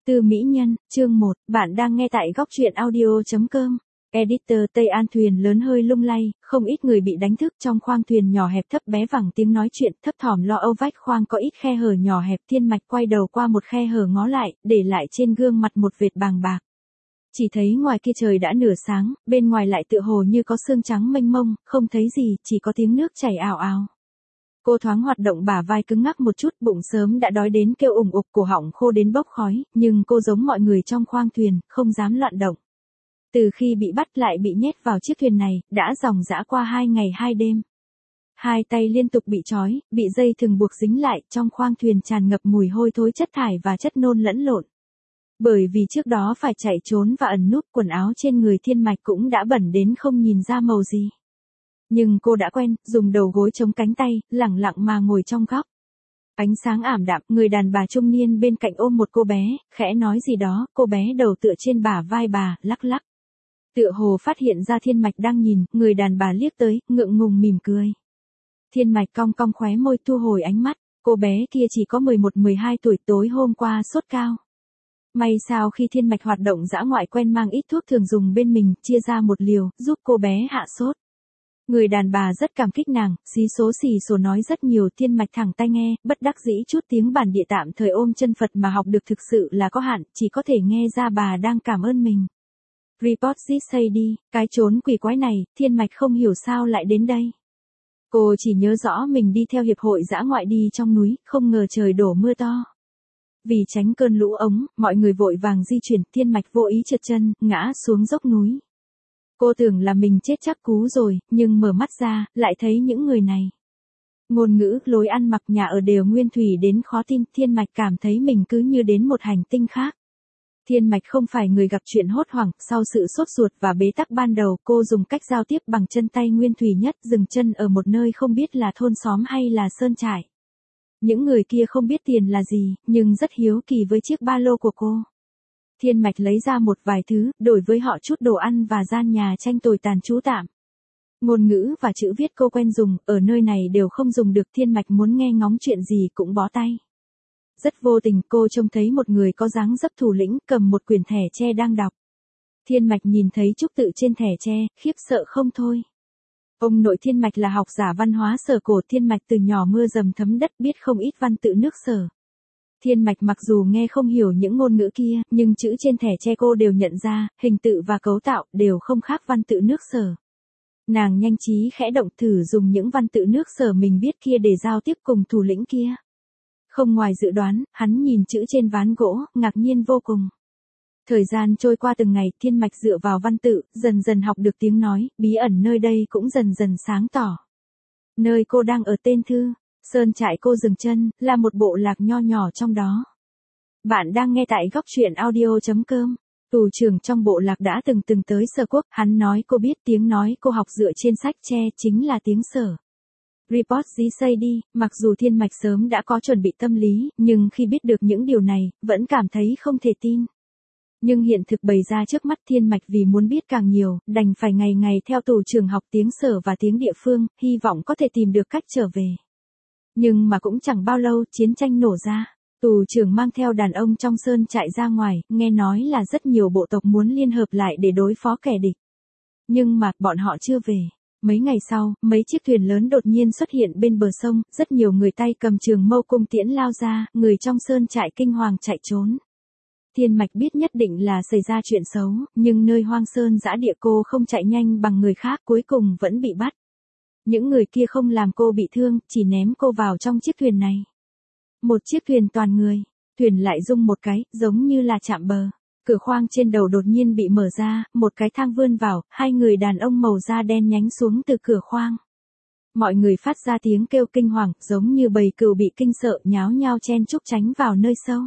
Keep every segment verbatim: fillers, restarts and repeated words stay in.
Tư Mỹ Nhân, chương một, bạn đang nghe tại góc truyện audio.com. Editor Tây An thuyền lớn hơi lung lay, không ít người bị đánh thức trong khoang thuyền nhỏ hẹp thấp bé vẳng tiếng nói chuyện thấp thỏm lo âu vách khoang có ít khe hở nhỏ hẹp. Thiên Mạch quay đầu qua một khe hở ngó lại, để lại trên gương mặt một vệt bàng bạc. Chỉ thấy ngoài kia trời đã nửa sáng, bên ngoài lại tựa hồ như có sương trắng mênh mông, không thấy gì, chỉ có tiếng nước chảy ào ào. Cô thoáng hoạt động bả vai cứng ngắc một chút, bụng sớm đã đói đến kêu ủng ục, cổ họng khô đến bốc khói, nhưng cô giống mọi người trong khoang thuyền, không dám loạn động. Từ khi bị bắt lại bị nhét vào chiếc thuyền này, đã dòng dã qua hai ngày hai đêm. Hai tay liên tục bị trói, bị dây thừng buộc dính lại, trong khoang thuyền tràn ngập mùi hôi thối chất thải và chất nôn lẫn lộn. Bởi vì trước đó phải chạy trốn và ẩn núp, quần áo trên người Thiên Mạch cũng đã bẩn đến không nhìn ra màu gì. Nhưng cô đã quen, dùng đầu gối chống cánh tay, lẳng lặng mà ngồi trong góc. Ánh sáng ảm đạm, người đàn bà trung niên bên cạnh ôm một cô bé, khẽ nói gì đó, cô bé đầu tựa trên bả vai bà, lắc lắc. Tựa hồ phát hiện ra Thiên Mạch đang nhìn, người đàn bà liếc tới, ngượng ngùng mỉm cười. Thiên Mạch cong cong khóe môi thu hồi ánh mắt, cô bé kia chỉ có mười một mười hai tuổi, tối hôm qua sốt cao. May sao khi Thiên Mạch hoạt động dã ngoại quen mang ít thuốc thường dùng bên mình, chia ra một liều, giúp cô bé hạ sốt. Người đàn bà rất cảm kích nàng, xí số xì số nói rất nhiều. Thiên Mạch thẳng tai nghe, bất đắc dĩ chút tiếng bản địa tạm thời ôm chân Phật mà học được thực sự là có hạn, chỉ có thể nghe ra bà đang cảm ơn mình. Report this say đi, cái chốn quỷ quái này, Thiên Mạch không hiểu sao lại đến đây. Cô chỉ nhớ rõ mình đi theo hiệp hội dã ngoại đi trong núi, không ngờ trời đổ mưa to. Vì tránh cơn lũ ống, mọi người vội vàng di chuyển, Thiên Mạch vô ý trượt chân, ngã xuống dốc núi. Cô tưởng là mình chết chắc cú rồi, nhưng mở mắt ra, lại thấy những người này. Ngôn ngữ, lối ăn mặc, nhà ở đều nguyên thủy đến khó tin. Thiên Mạch cảm thấy mình cứ như đến một hành tinh khác. Thiên Mạch không phải người gặp chuyện hốt hoảng, sau sự sốt ruột và bế tắc ban đầu, cô dùng cách giao tiếp bằng chân tay nguyên thủy nhất, dừng chân ở một nơi không biết là thôn xóm hay là sơn trại. Những người kia không biết tiền là gì, nhưng rất hiếu kỳ với chiếc ba lô của cô. Thiên Mạch lấy ra một vài thứ, đổi với họ chút đồ ăn và gian nhà tranh tồi tàn trú tạm. Ngôn ngữ và chữ viết cô quen dùng, ở nơi này đều không dùng được. Thiên Mạch muốn nghe ngóng chuyện gì cũng bó tay. Rất vô tình cô trông thấy một người có dáng dấp thủ lĩnh, cầm một quyển thẻ tre đang đọc. Thiên Mạch nhìn thấy chúc tự trên thẻ tre, khiếp sợ không thôi. Ông nội Thiên Mạch là học giả văn hóa Sở cổ. Thiên Mạch từ nhỏ mưa dầm thấm đất, biết không ít văn tự nước Sở. Thiên Mạch mặc dù nghe không hiểu những ngôn ngữ kia, nhưng chữ trên thẻ tre cô đều nhận ra, hình tự và cấu tạo đều không khác văn tự nước Sở. Nàng nhanh trí khẽ động thử dùng những văn tự nước Sở mình biết kia để giao tiếp cùng thủ lĩnh kia. Không ngoài dự đoán, hắn nhìn chữ trên ván gỗ, ngạc nhiên vô cùng. Thời gian trôi qua từng ngày, Thiên Mạch dựa vào văn tự, dần dần học được tiếng nói, bí ẩn nơi đây cũng dần dần sáng tỏ. Nơi cô đang ở tên Thư. Sơn trại cô dừng chân, là một bộ lạc nho nhỏ trong đó. Bạn đang nghe tại góc truyện audio.com. Tù trưởng trong bộ lạc đã từng từng tới Sở quốc, hắn nói cô biết tiếng nói cô học dựa trên sách tre chính là tiếng Sở. Report this say đi, mặc dù Thiên Mạch sớm đã có chuẩn bị tâm lý, nhưng khi biết được những điều này, vẫn cảm thấy không thể tin. Nhưng hiện thực bày ra trước mắt, Thiên Mạch vì muốn biết càng nhiều, đành phải ngày ngày theo tù trưởng học tiếng Sở và tiếng địa phương, hy vọng có thể tìm được cách trở về. Nhưng mà cũng chẳng bao lâu, chiến tranh nổ ra. Tù trưởng mang theo đàn ông trong sơn trại ra ngoài, nghe nói là rất nhiều bộ tộc muốn liên hợp lại để đối phó kẻ địch. Nhưng mà, bọn họ chưa về. Mấy ngày sau, mấy chiếc thuyền lớn đột nhiên xuất hiện bên bờ sông, rất nhiều người tay cầm trường mâu cung tiễn lao ra, người trong sơn trại kinh hoàng chạy trốn. Thiên Mạch biết nhất định là xảy ra chuyện xấu, nhưng nơi hoang sơn dã địa cô không chạy nhanh bằng người khác, cuối cùng vẫn bị bắt. Những người kia không làm cô bị thương, chỉ ném cô vào trong chiếc thuyền này. Một chiếc thuyền toàn người, thuyền lại rung một cái, giống như là chạm bờ. Cửa khoang trên đầu đột nhiên bị mở ra, một cái thang vươn vào, hai người đàn ông màu da đen nhánh xuống từ cửa khoang. Mọi người phát ra tiếng kêu kinh hoàng, giống như bầy cừu bị kinh sợ, nháo nhao chen chúc tránh vào nơi sâu.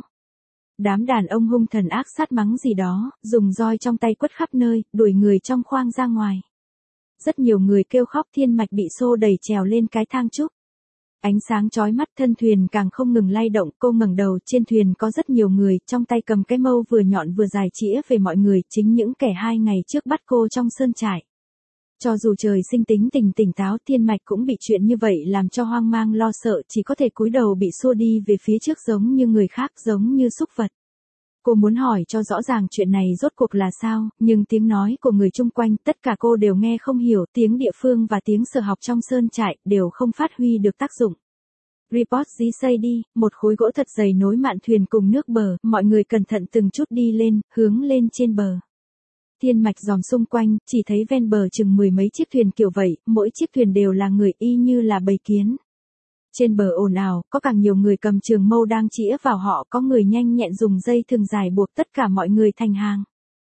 Đám đàn ông hung thần ác sát mắng gì đó, dùng roi trong tay quất khắp nơi, đuổi người trong khoang ra ngoài. Rất nhiều người kêu khóc. Thiên Mạch bị xô đẩy trèo lên cái thang trúc. Ánh sáng chói mắt, thân thuyền càng không ngừng lay động, cô ngẩng đầu, trên thuyền có rất nhiều người, trong tay cầm cái mâu vừa nhọn vừa dài chĩa về mọi người, chính những kẻ hai ngày trước bắt cô trong sơn trại. Cho dù trời sinh tính tình tỉnh táo, Thiên Mạch cũng bị chuyện như vậy làm cho hoang mang lo sợ, chỉ có thể cúi đầu bị xô đi về phía trước giống như người khác, giống như súc vật. Cô muốn hỏi cho rõ ràng chuyện này rốt cuộc là sao, nhưng tiếng nói của người chung quanh tất cả cô đều nghe không hiểu, tiếng địa phương và tiếng sở học trong sơn trại đều không phát huy được tác dụng. Report dí xây đi, một khối gỗ thật dày nối mạn thuyền cùng nước bờ, mọi người cẩn thận từng chút đi lên, hướng lên trên bờ. Thiên Mạch dòm xung quanh, chỉ thấy ven bờ chừng mười mấy chiếc thuyền kiểu vậy, mỗi chiếc thuyền đều là người y như là bầy kiến. Trên bờ ồn ào, có càng nhiều người cầm trường mâu đang chĩa vào họ, có người nhanh nhẹn dùng dây thừng dài buộc tất cả mọi người thành hàng.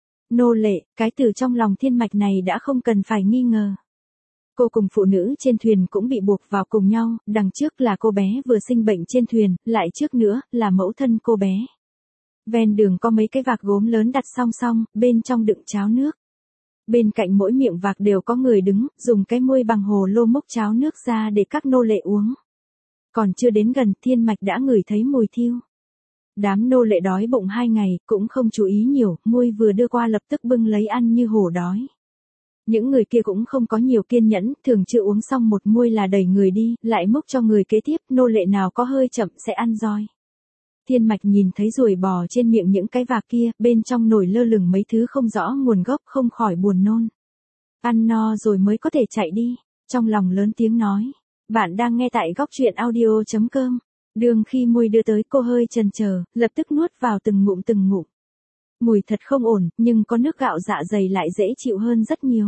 Nô lệ, cái từ trong lòng Thiên Mạch này đã không cần phải nghi ngờ. Cô cùng phụ nữ trên thuyền cũng bị buộc vào cùng nhau, đằng trước là cô bé vừa sinh bệnh trên thuyền, lại trước nữa là mẫu thân cô bé. Ven đường có mấy cái vạc gốm lớn đặt song song, bên trong đựng cháo nước. Bên cạnh mỗi miệng vạc đều có người đứng, dùng cái muôi bằng hồ lô múc cháo nước ra để các nô lệ uống. Còn chưa đến gần, Thiên Mạch đã ngửi thấy mùi thiêu. Đám nô lệ đói bụng hai ngày, cũng không chú ý nhiều, muôi vừa đưa qua lập tức bưng lấy ăn như hổ đói. Những người kia cũng không có nhiều kiên nhẫn, thường chưa uống xong một muôi là đẩy người đi, lại múc cho người kế tiếp, nô lệ nào có hơi chậm sẽ ăn roi. Thiên Mạch nhìn thấy ruồi bò trên miệng những cái vạc kia, bên trong nổi lơ lửng mấy thứ không rõ nguồn gốc, không khỏi buồn nôn. Ăn no rồi mới có thể chạy đi, trong lòng lớn tiếng nói. Bạn đang nghe tại góc truyện audio chấm com. Đường khi môi đưa tới cô hơi chần chờ, lập tức nuốt vào từng ngụm từng ngụm. Mùi thật không ổn, nhưng có nước gạo dạ dày lại dễ chịu hơn rất nhiều.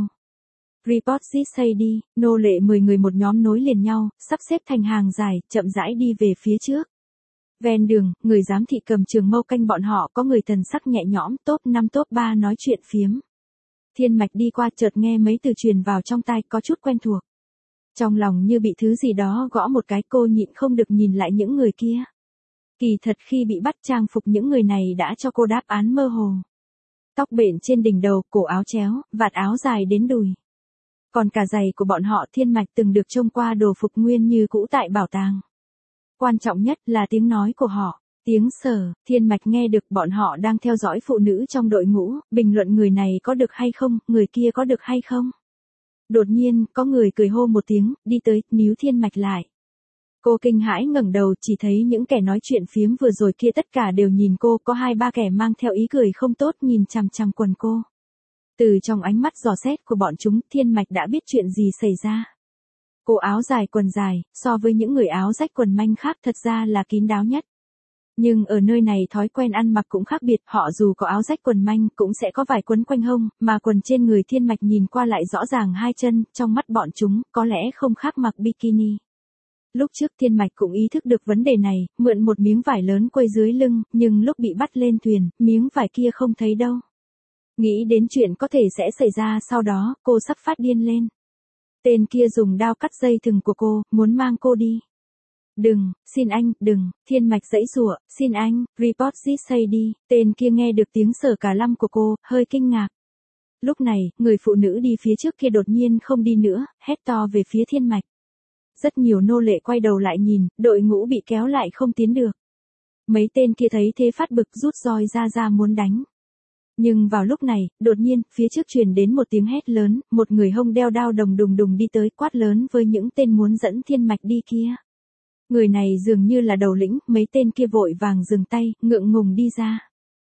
Report dí xây đi, nô lệ mười người một nhóm nối liền nhau, sắp xếp thành hàng dài, chậm rãi đi về phía trước. Ven đường, người giám thị cầm trường mâu canh bọn họ, có người thần sắc nhẹ nhõm, top năm top ba nói chuyện phiếm. Thiên Mạch đi qua chợt nghe mấy từ truyền vào trong tai có chút quen thuộc. Trong lòng như bị thứ gì đó gõ một cái, cô nhịn không được nhìn lại những người kia. Kỳ thật khi bị bắt trang phục những người này đã cho cô đáp án mơ hồ. Tóc bện trên đỉnh đầu, cổ áo chéo, vạt áo dài đến đùi. Còn cả giày của bọn họ Thiên Mạch từng được trông qua đồ phục nguyên như cũ tại bảo tàng. Quan trọng nhất là tiếng nói của họ, tiếng Sở, Thiên Mạch nghe được bọn họ đang theo dõi phụ nữ trong đội ngũ, bình luận người này có được hay không, người kia có được hay không. Đột nhiên, có người cười hô một tiếng, đi tới, níu Thiên Mạch lại. Cô kinh hãi ngẩng đầu, chỉ thấy những kẻ nói chuyện phiếm vừa rồi kia tất cả đều nhìn cô, có hai ba kẻ mang theo ý cười không tốt nhìn chằm chằm quần cô. Từ trong ánh mắt dò xét của bọn chúng, Thiên Mạch đã biết chuyện gì xảy ra. Cô áo dài quần dài, so với những người áo rách quần manh khác thật ra là kín đáo nhất. Nhưng ở nơi này thói quen ăn mặc cũng khác biệt, họ dù có áo rách quần manh cũng sẽ có vải quấn quanh hông, mà quần trên người Thiên Mạch nhìn qua lại rõ ràng hai chân, trong mắt bọn chúng, có lẽ không khác mặc bikini. Lúc trước Thiên Mạch cũng ý thức được vấn đề này, mượn một miếng vải lớn quây dưới lưng, nhưng lúc bị bắt lên thuyền, miếng vải kia không thấy đâu. Nghĩ đến chuyện có thể sẽ xảy ra sau đó, cô sắp phát điên lên. Tên kia dùng đao cắt dây thừng của cô, muốn mang cô đi. Đừng, xin anh, đừng, Thiên Mạch giãy giụa, xin anh, report dí xây đi, tên kia nghe được tiếng Sở cả lăm của cô, hơi kinh ngạc. Lúc này, người phụ nữ đi phía trước kia đột nhiên không đi nữa, hét to về phía Thiên Mạch. Rất nhiều nô lệ quay đầu lại nhìn, đội ngũ bị kéo lại không tiến được. Mấy tên kia thấy thế phát bực rút roi ra ra muốn đánh. Nhưng vào lúc này, đột nhiên, phía trước truyền đến một tiếng hét lớn, một người hông đeo đao đồng đùng đùng đi tới quát lớn với những tên muốn dẫn Thiên Mạch đi kia. Người này dường như là đầu lĩnh, mấy tên kia vội vàng dừng tay, ngượng ngùng đi ra.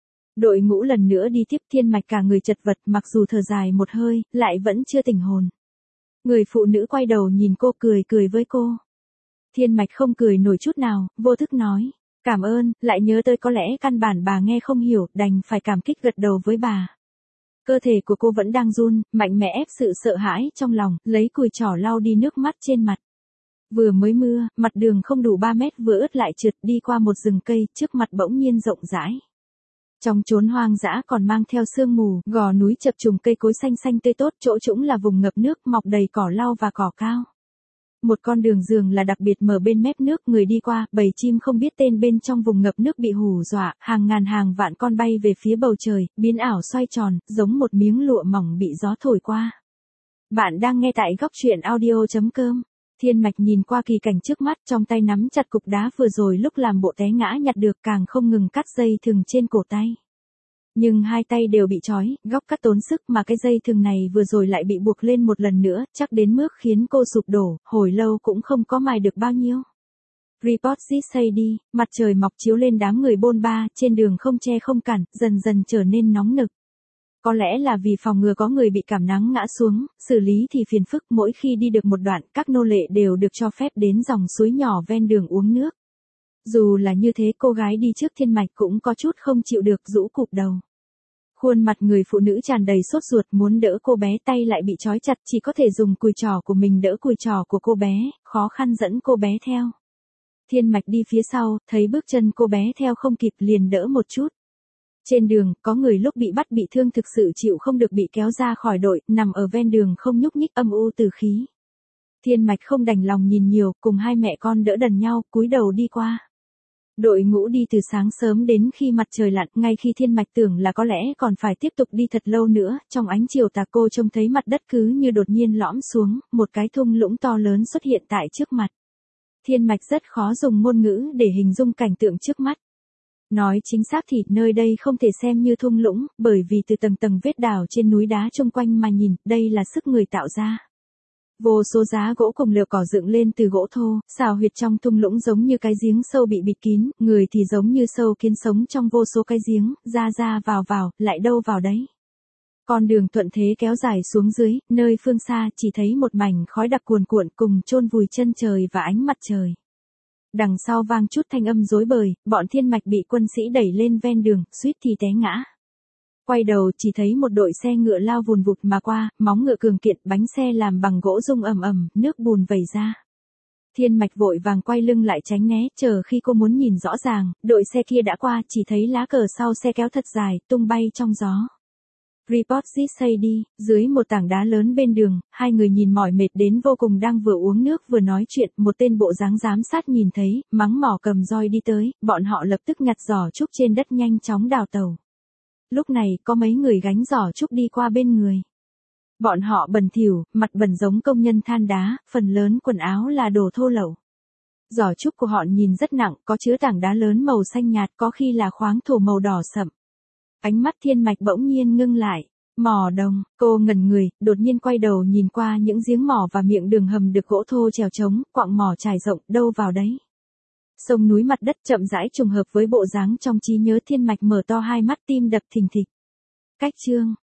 Đội ngũ lần nữa đi tiếp, Thiên Mạch cả người chật vật, mặc dù thở dài một hơi, lại vẫn chưa tỉnh hồn. Người phụ nữ quay đầu nhìn cô cười cười với cô. Thiên Mạch không cười nổi chút nào, vô thức nói. Cảm ơn, lại nhớ tới có lẽ căn bản bà nghe không hiểu, đành phải cảm kích gật đầu với bà. Cơ thể của cô vẫn đang run, mạnh mẽ ép sự sợ hãi trong lòng, lấy cùi chỏ lau đi nước mắt trên mặt. Vừa mới mưa, mặt đường không đủ ba mét vừa ướt lại trượt đi qua một rừng cây, trước mặt bỗng nhiên rộng rãi. Trong chốn hoang dã còn mang theo sương mù, gò núi chập trùng cây cối xanh xanh tươi tốt, chỗ trũng là vùng ngập nước, mọc đầy cỏ lau và cỏ cao. Một con đường giường là đặc biệt mở bên mép nước, người đi qua, bầy chim không biết tên bên trong vùng ngập nước bị hù dọa, hàng ngàn hàng vạn con bay về phía bầu trời, biến ảo xoay tròn, giống một miếng lụa mỏng bị gió thổi qua. Bạn đang nghe tại góc truyện audio chấm com. Thiên Mạch nhìn qua kỳ cảnh trước mắt, trong tay nắm chặt cục đá vừa rồi lúc làm bộ té ngã nhặt được, càng không ngừng cắt dây thừng trên cổ tay. Nhưng hai tay đều bị trói, góc cắt tốn sức mà cái dây thừng này vừa rồi lại bị buộc lên một lần nữa, chắc đến mức khiến cô sụp đổ, hồi lâu cũng không có mài được bao nhiêu. Report Zit say đi, mặt trời mọc chiếu lên đám người bôn ba, trên đường không che không cản, dần dần trở nên nóng nực. Có lẽ là vì phòng ngừa có người bị cảm nắng ngã xuống, xử lý thì phiền phức, mỗi khi đi được một đoạn, các nô lệ đều được cho phép đến dòng suối nhỏ ven đường uống nước. Dù là như thế, cô gái đi trước Thiên Mạch cũng có chút không chịu được, rũ cụp đầu. Khuôn mặt người phụ nữ tràn đầy sốt ruột, muốn đỡ cô bé, tay lại bị trói chặt, chỉ có thể dùng cùi trỏ của mình đỡ cùi trỏ của cô bé, khó khăn dẫn cô bé theo. Thiên Mạch đi phía sau, thấy bước chân cô bé theo không kịp liền đỡ một chút. Trên đường, có người lúc bị bắt bị thương thực sự chịu không được bị kéo ra khỏi đội, nằm ở ven đường không nhúc nhích, âm u từ khí. Thiên Mạch không đành lòng nhìn nhiều, cùng hai mẹ con đỡ đần nhau, cúi đầu đi qua. Đội ngũ đi từ sáng sớm đến khi mặt trời lặn, ngay khi Thiên Mạch tưởng là có lẽ còn phải tiếp tục đi thật lâu nữa, trong ánh chiều tà cô trông thấy mặt đất cứ như đột nhiên lõm xuống, một cái thung lũng to lớn xuất hiện tại trước mặt. Thiên Mạch rất khó dùng ngôn ngữ để hình dung cảnh tượng trước mắt. Nói chính xác thì nơi đây không thể xem như thung lũng, bởi vì từ tầng tầng vết đào trên núi đá chung quanh mà nhìn, đây là sức người tạo ra. Vô số giá gỗ cùng lều cỏ dựng lên từ gỗ thô, xào huyệt trong thung lũng giống như cái giếng sâu bị bịt kín, người thì giống như sâu kiến sống trong vô số cái giếng, ra ra vào vào, lại đâu vào đấy. Con đường thuận thế kéo dài xuống dưới, nơi phương xa chỉ thấy một mảnh khói đặc cuồn cuộn cùng chôn vùi chân trời và ánh mặt trời. Đằng sau vang chút thanh âm rối bời, bọn Thiên Mạch bị quân sĩ đẩy lên ven đường, suýt thì té ngã. Quay đầu chỉ thấy một đội xe ngựa lao vùn vụt mà qua, móng ngựa cường kiện, bánh xe làm bằng gỗ rung ầm ầm, nước bùn vẩy ra. Thiên Mạch vội vàng quay lưng lại tránh né, chờ khi cô muốn nhìn rõ ràng, đội xe kia đã qua, chỉ thấy lá cờ sau xe kéo thật dài, tung bay trong gió. Report Zit say đi, dưới một tảng đá lớn bên đường, hai người nhìn mỏi mệt đến vô cùng đang vừa uống nước vừa nói chuyện, một tên bộ dáng giám sát nhìn thấy, mắng mỏ cầm roi đi tới, bọn họ lập tức nhặt giỏ trúc trên đất nhanh chóng đào tàu. Lúc này, có mấy người gánh giỏ trúc đi qua bên người. Bọn họ bẩn thỉu, mặt bẩn giống công nhân than đá, phần lớn quần áo là đồ thô lậu. Giỏ trúc của họ nhìn rất nặng, có chứa tảng đá lớn màu xanh nhạt, có khi là khoáng thổ màu đỏ sậm. Ánh mắt Thiên Mạch bỗng nhiên ngưng lại. Mỏ đồng, cô ngẩn người, đột nhiên quay đầu nhìn qua những giếng mỏ và miệng đường hầm được gỗ thô trèo trống, quặng mỏ trải rộng, đâu vào đấy. Sông núi mặt đất chậm rãi trùng hợp với bộ dáng trong trí nhớ. Thiên Mạch mở to hai mắt, tim đập thình thịch. Cách chương